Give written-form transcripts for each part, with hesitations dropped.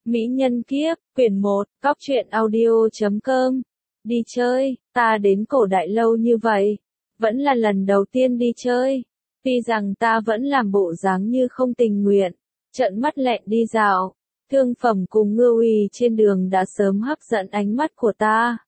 Mỹ nhân kiếp, quyển 1, Cóc truyện audio.com. Đi chơi, ta đến cổ đại lâu như vậy, vẫn là lần đầu tiên đi chơi. Tuy rằng ta vẫn làm bộ dáng như không tình nguyện, trợn mắt lẹn đi dạo, thương phẩm cùng ngư uy trên đường đã sớm hấp dẫn ánh mắt của ta.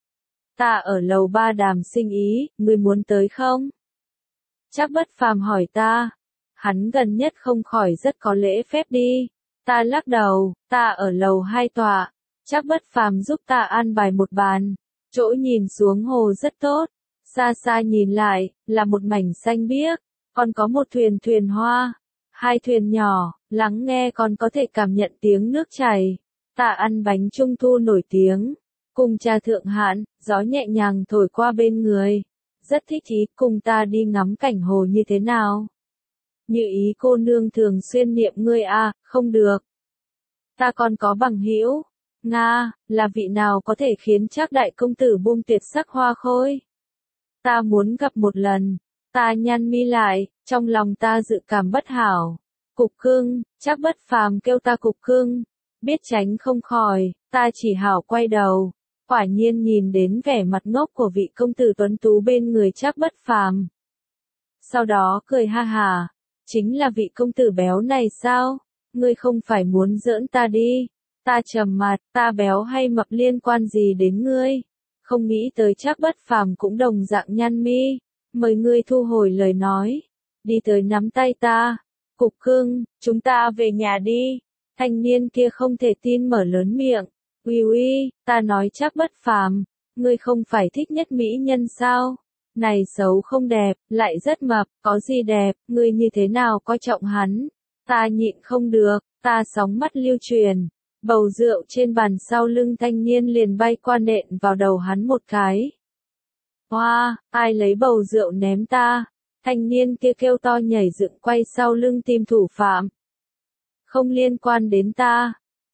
Ta ở lầu 3 đàm sinh ý, ngươi muốn tới không? Trác Bất Phàm hỏi ta. Hắn gần nhất không khỏi rất có lễ phép đi. Ta lắc đầu, ta ở lầu 2 tọa. Trác Bất Phàm giúp ta an bài một bàn. Chỗ nhìn xuống hồ rất tốt. Xa xa nhìn lại, là một mảnh xanh biếc. Còn có một thuyền hoa. 2 thuyền nhỏ, lắng nghe còn có thể cảm nhận tiếng nước chảy. Ta ăn bánh trung thu nổi tiếng. Cùng trà thượng hạng, gió nhẹ nhàng thổi qua bên người. Rất thích ý, cùng ta đi ngắm cảnh hồ như thế nào? Như ý cô nương thường xuyên niệm ngươi à, không được. Ta còn có bằng hữu. Nga, là vị nào có thể khiến Trác đại công tử buông tuyệt sắc hoa khôi? Ta muốn gặp một lần. Ta nhăn mi lại, trong lòng ta dự cảm bất hảo. Cục cưng, Trác Bất Phàm kêu ta cục cưng. Biết tránh không khỏi, ta chỉ hảo quay đầu. Quả nhiên nhìn đến vẻ mặt ngốc của vị công tử tuấn tú bên người Trác Bất Phàm. Sau đó cười ha hà, chính là vị công tử béo này sao? Ngươi không phải muốn giỡn ta đi? Ta trầm mặt, ta béo hay mập liên quan gì đến ngươi? Không nghĩ tới Trác Bất Phàm cũng đồng dạng nhăn mi. Mời ngươi thu hồi lời nói, đi tới nắm tay ta. Cục cưng, chúng ta về nhà đi. Thanh niên kia không thể tin mở lớn miệng. Uy, ta nói Trác Bất Phàm, ngươi không phải thích nhất mỹ nhân sao? Này xấu không đẹp, lại rất mập, có gì đẹp, ngươi như thế nào coi trọng hắn? Ta nhịn không được, ta sóng mắt lưu truyền. Bầu rượu trên bàn sau lưng thanh niên liền bay qua nện vào đầu hắn một cái. Hoa, ai lấy bầu rượu ném ta? Thanh niên kia kêu to nhảy dựng quay sau lưng tìm thủ phạm. Không liên quan đến ta.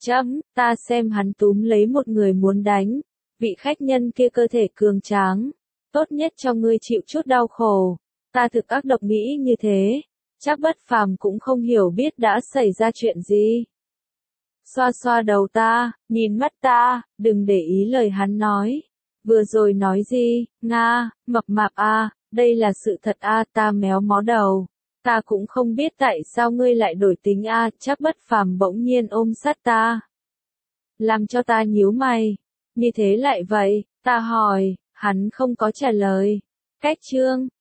Ta xem hắn túm lấy một người muốn đánh. Vị khách nhân kia cơ thể cường tráng. Tốt nhất cho ngươi chịu chút đau khổ. Ta thực ác độc nghĩ như thế. Trác Bất Phàm cũng không hiểu biết đã xảy ra chuyện gì. Xoa xoa đầu ta, nhìn mắt ta, đừng để ý lời hắn nói. Vừa rồi nói gì? Nga, mập mạp a, đây là sự thật a, ta méo mó đầu. Ta cũng không biết tại sao ngươi lại đổi tính a, Trác Bất Phàm bỗng nhiên ôm sát ta. Làm cho ta nhíu mày. Như thế lại vậy, ta hỏi, hắn không có trả lời. Cách chương,